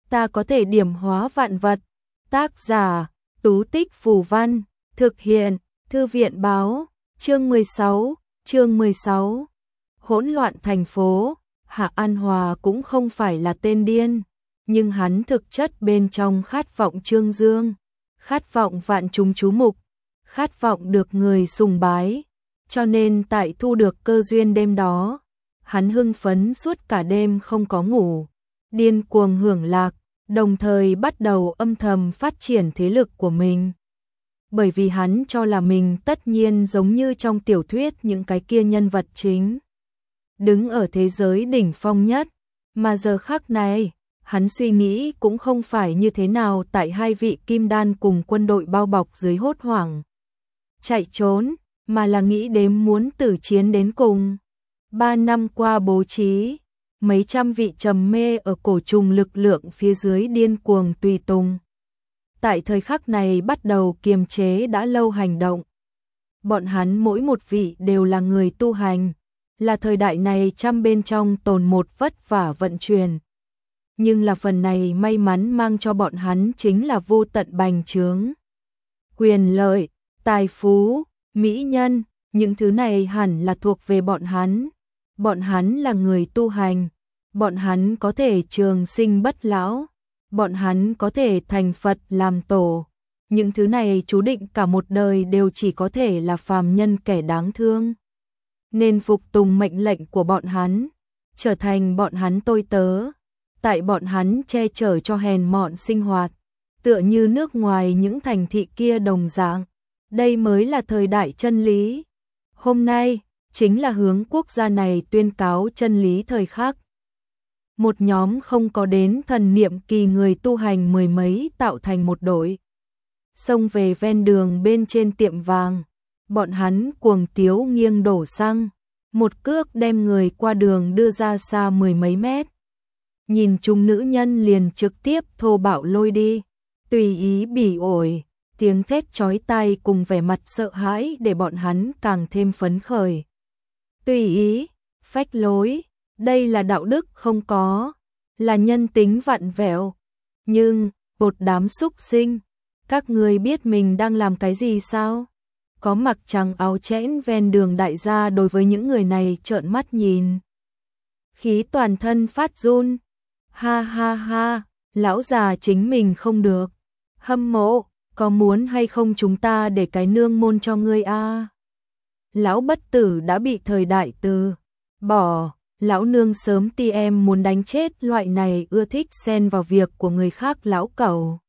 ta có thể điểm hóa vạn vật. Tác giả, Tú Tích Phù Văn, thực hiện, Thư viện báo, chương 16. Hỗn loạn thành phố, Hạ An Hòa cũng không phải là tên điên, nhưng hắn thực chất bên trong khát vọng trương dương, khát vọng vạn chúng chú mục, khát vọng được người sùng bái, cho nên tại thu được cơ duyên đêm đó, hắn hưng phấn suốt cả đêm không có ngủ, điên cuồng hưởng lạc, đồng thời bắt đầu âm thầm phát triển thế lực của mình. Bởi vì hắn cho là mình tất nhiên giống như trong tiểu thuyết những cái kia nhân vật chính, đứng ở thế giới đỉnh phong nhất, mà giờ khắc này, hắn suy nghĩ cũng không phải như thế nào tại hai vị kim đan cùng quân đội bao bọc dưới hốt hoảng chạy trốn, mà là nghĩ đến muốn tử chiến đến cùng. 3 năm qua bố trí, mấy trăm vị trầm mê ở cổ trùng lực lượng phía dưới điên cuồng tùy tùng. Tại thời khắc này bắt đầu kiềm chế đã lâu hành động. Bọn hắn mỗi một vị đều là người tu hành, là thời đại này trăm bên trong tồn một vất vả vận chuyển. Nhưng là phần này may mắn mang cho bọn hắn chính là vô tận bành trướng. Quyền lợi, tài phú, mỹ nhân, những thứ này hẳn là thuộc về bọn hắn. Bọn hắn là người tu hành, bọn hắn có thể trường sinh bất lão, bọn hắn có thể thành Phật làm tổ. Những thứ này chú định cả một đời đều chỉ có thể là phàm nhân kẻ đáng thương. Nên phục tùng mệnh lệnh của bọn hắn, trở thành bọn hắn tôi tớ, tại bọn hắn che chở cho hèn mọn sinh hoạt, tựa như nước ngoài những thành thị kia đồng dạng. Đây mới là thời đại chân lý. Hôm nay, chính là hướng quốc gia này tuyên cáo chân lý thời khắc. Một nhóm không có đến thần niệm kỳ người tu hành mười mấy tạo thành một đội. Xông về ven đường bên trên tiệm vàng, bọn hắn cuồng tiếu nghiêng đổ xăng, một cước đem người qua đường đưa ra xa mười mấy mét. Nhìn chung nữ nhân liền trực tiếp thô bạo lôi đi, tùy ý bỉ ổi, tiếng thét chói tai cùng vẻ mặt sợ hãi để bọn hắn càng thêm phấn khởi. Tùy ý, phách lối, đây là đạo đức không có, là nhân tính vặn vẹo. Nhưng, một đám súc sinh, các người biết mình đang làm cái gì sao? Có mặc trắng áo chẽn ven đường đại gia đối với những người này trợn mắt nhìn. Khí toàn thân phát run. Ha ha ha, lão già chính mình không được. Hâm mộ, có muốn hay không chúng ta để cái nương môn cho ngươi a? Lão bất tử đã bị thời đại từ bỏ, lão nương sớm ti em muốn đánh chết loại này ưa thích xen vào việc của người khác lão cẩu.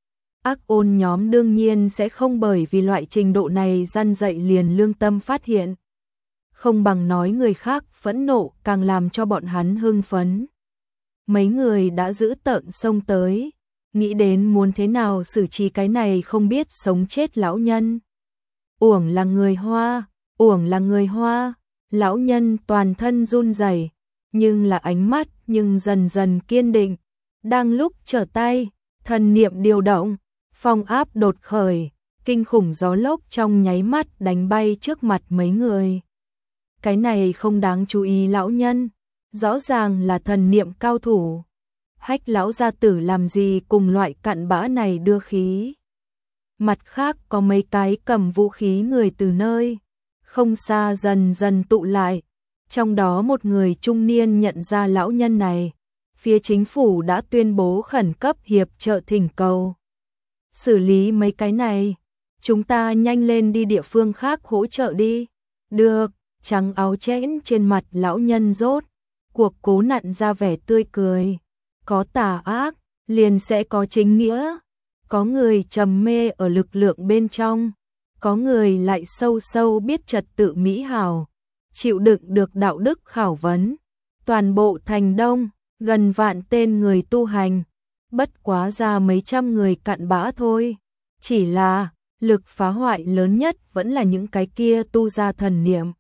Ác ôn nhóm đương nhiên sẽ không bởi vì loại trình độ này răn dạy liền lương tâm phát hiện. Không bằng nói người khác phẫn nộ càng làm cho bọn hắn hưng phấn. Mấy người đã giữ tợn xông tới, nghĩ đến muốn thế nào xử trí cái này không biết sống chết lão nhân. Uổng là người Hoa, uổng là người Hoa, lão nhân toàn thân run rẩy, nhưng là ánh mắt nhưng dần dần kiên định. Đang lúc trở tay, thần niệm điều động, phong áp đột khởi, kinh khủng gió lốc trong nháy mắt đánh bay trước mặt mấy người. Cái này không đáng chú ý lão nhân, rõ ràng là thần niệm cao thủ. Hách lão gia tử làm gì cùng loại cặn bã này đưa khí. Mặt khác có mấy cái cầm vũ khí người từ nơi không xa dần dần tụ lại, trong đó một người trung niên nhận ra lão nhân này, phía chính phủ đã tuyên bố khẩn cấp hiệp trợ thỉnh cầu. Xử lý mấy cái này, chúng ta nhanh lên đi địa phương khác hỗ trợ đi. Được, trắng áo chẽn trên mặt lão nhân rốt cuộc cố nặn ra vẻ tươi cười. Có tà ác, liền sẽ có chính nghĩa. Có người trầm mê ở lực lượng bên trong, có người lại sâu sâu biết trật tự mỹ hảo, chịu đựng được đạo đức khảo vấn. Toàn bộ thành Đông, gần vạn tên người tu hành, bất quá ra mấy trăm người cặn bã thôi. Chỉ là, lực phá hoại lớn nhất vẫn là những cái kia tu ra thần niệm.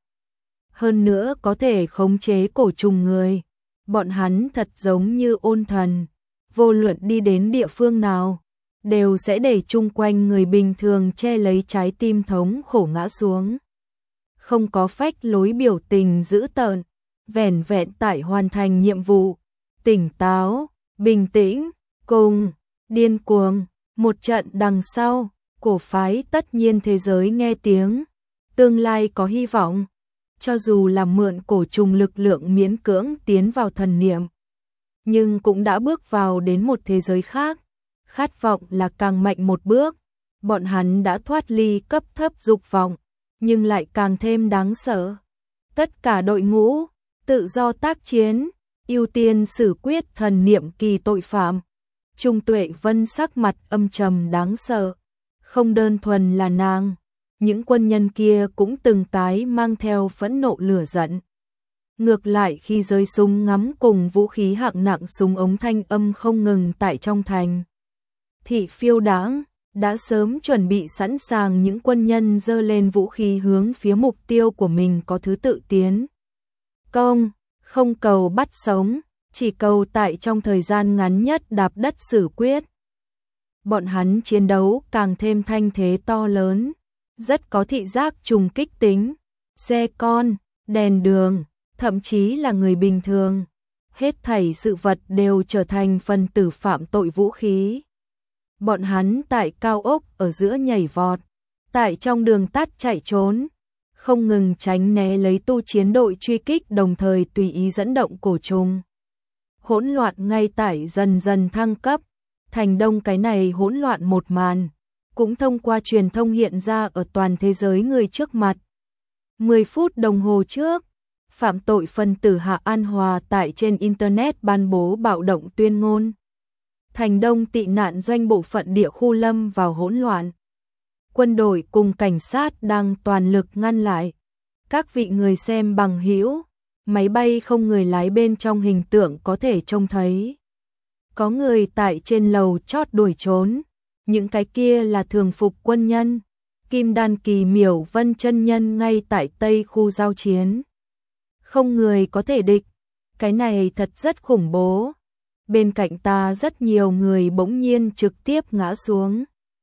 Hơn nữa có thể khống chế cổ trùng người. Bọn hắn thật giống như ôn thần, vô luận đi đến địa phương nào, đều sẽ để chung quanh người bình thường che lấy trái tim thống khổ ngã xuống. Không có phách lối biểu tình dữ tợn, vẻn vẹn tại hoàn thành nhiệm vụ, tỉnh táo, bình tĩnh, cùng, điên cuồng, một trận đằng sau, cổ phái tất nhiên thế giới nghe tiếng, tương lai có hy vọng, cho dù là mượn cổ trùng lực lượng miễn cưỡng tiến vào thần niệm, nhưng cũng đã bước vào đến một thế giới khác, khát vọng là càng mạnh một bước, bọn hắn đã thoát ly cấp thấp dục vọng, nhưng lại càng thêm đáng sợ. Tất cả đội ngũ, tự do tác chiến, ưu tiên xử quyết thần niệm kỳ tội phạm. Trung Tuệ Vân sắc mặt âm trầm đáng sợ, không đơn thuần là nàng, những quân nhân kia cũng từng cái mang theo phẫn nộ lửa giận. Ngược lại khi rơi súng ngắm cùng vũ khí hạng nặng súng ống thanh âm không ngừng tại trong thành. Thị phiêu đãng đã sớm chuẩn bị sẵn sàng, những quân nhân giơ lên vũ khí hướng phía mục tiêu của mình có thứ tự tiến công, không cầu bắt sống, chỉ cầu tại trong thời gian ngắn nhất đạp đất xử quyết. Bọn hắn chiến đấu càng thêm thanh thế to lớn, rất có thị giác trùng kích tính, xe con, đèn đường, thậm chí là người bình thường, hết thảy sự vật đều trở thành phần tử phạm tội vũ khí. Bọn hắn tại cao ốc ở giữa nhảy vọt, tại trong đường tắt chạy trốn, không ngừng tránh né lấy tu chiến đội truy kích, đồng thời tùy ý dẫn động cổ trùng. Hỗn loạn ngay tại dần dần thăng cấp, thành đông cái này hỗn loạn một màn, cũng thông qua truyền thông hiện ra ở toàn thế giới người trước mặt. 10 phút đồng hồ trước, phạm tội phân tử Hạ An Hòa tại trên Internet ban bố bạo động tuyên ngôn. Thành đông tị nạn doanh bộ phận địa khu lâm vào hỗn loạn. Quân đội cùng cảnh sát đang toàn lực ngăn lại. Các vị người xem bằng hữu, máy bay không người lái bên trong hình tượng có thể trông thấy. Có người tại trên lầu chót đuổi trốn, những cái kia là thường phục quân nhân. Kim Đan kỳ Miểu Vân chân nhân ngay tại Tây khu giao chiến. Không người có thể địch, cái này thật rất khủng bố. Bên cạnh ta rất nhiều người bỗng nhiên trực tiếp ngã xuống.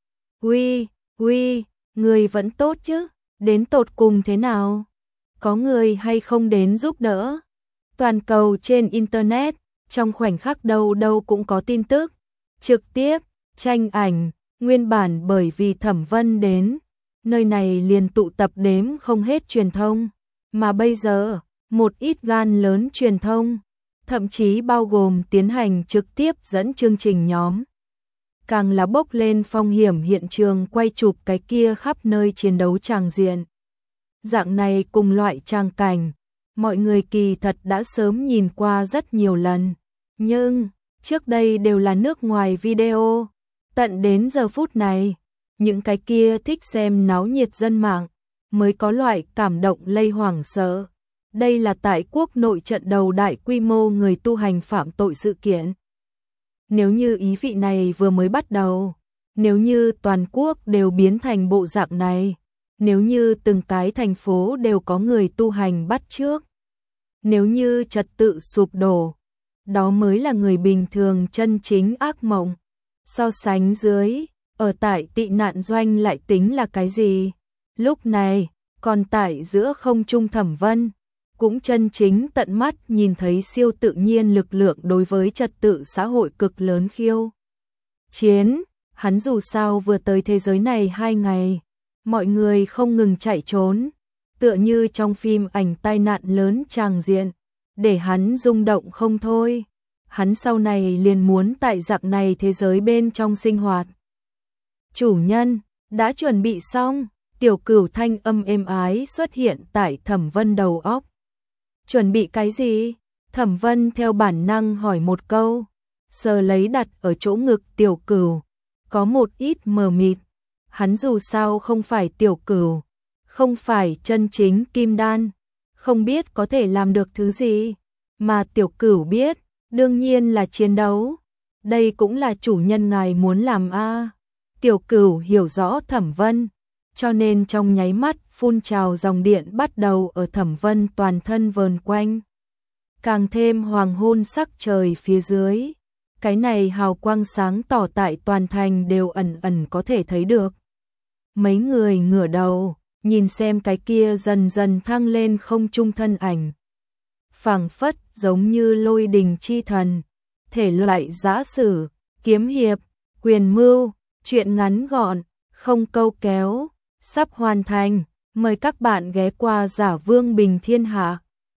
Uy, người vẫn tốt chứ, đến tột cùng thế nào? Có người hay không đến giúp đỡ? Toàn cầu trên Internet, trong khoảnh khắc đâu đâu cũng có tin tức, trực tiếp, tranh ảnh, nguyên bản bởi vì Thẩm Vân đến, nơi này liền tụ tập đếm không hết truyền thông, mà bây giờ, một ít gan lớn truyền thông, thậm chí bao gồm tiến hành trực tiếp dẫn chương trình nhóm. Càng là bốc lên phong hiểm hiện trường quay chụp cái kia khắp nơi chiến đấu tràng diện. Dạng này cùng loại tràng cảnh, mọi người kỳ thật đã sớm nhìn qua rất nhiều lần, nhưng trước đây đều là nước ngoài video. Tận đến giờ phút này, những cái kia thích xem náo nhiệt dân mạng mới có loại cảm động lây hoảng sợ. Đây là tại quốc nội trận đầu đại quy mô người tu hành phạm tội sự kiện. Nếu như ý vị này vừa mới bắt đầu, nếu như toàn quốc đều biến thành bộ dạng này, nếu như từng cái thành phố đều có người tu hành bắt chước, nếu như trật tự sụp đổ, đó mới là người bình thường chân chính ác mộng. So sánh dưới, ở tại tị nạn doanh lại tính là cái gì? Lúc này, còn tại giữa không trung Thẩm Vân, cũng chân chính tận mắt nhìn thấy siêu tự nhiên lực lượng đối với trật tự xã hội cực lớn khiêu chiến. Hắn dù sao vừa tới thế giới này 2 ngày, mọi người không ngừng chạy trốn, tựa như trong phim ảnh tai nạn lớn tràng diện, để hắn rung động không thôi. Hắn sau này liền muốn tại dạng này thế giới bên trong sinh hoạt. Chủ nhân, đã chuẩn bị xong, Tiểu Cửu thanh âm êm ái xuất hiện tại Thẩm Vân đầu óc. Chuẩn bị cái gì? Thẩm Vân theo bản năng hỏi một câu, sờ lấy đặt ở chỗ ngực Tiểu Cửu, có một ít mờ mịt. Hắn dù sao không phải Tiểu Cửu, không phải chân chính kim đan, không biết có thể làm được thứ gì, mà Tiểu Cửu biết, đương nhiên là chiến đấu. Đây cũng là chủ nhân ngài muốn làm a. Tiểu Cửu hiểu rõ Thẩm Vân, cho nên trong nháy mắt phun trào dòng điện bắt đầu ở Thẩm Vân toàn thân vờn quanh. Càng thêm hoàng hôn sắc trời phía dưới, cái này hào quang sáng tỏ tại toàn thành đều ẩn ẩn có thể thấy được. Mấy người ngửa đầu, nhìn xem cái kia dần dần thăng lên không trung thân ảnh. Phảng phất giống như lôi đình chi thần, thể loại giã sử, kiếm hiệp, quyền mưu, truyện ngắn gọn, không câu kéo, sắp hoàn thành. Mời các bạn ghé qua Giả Vương Bình Thiên Hạ.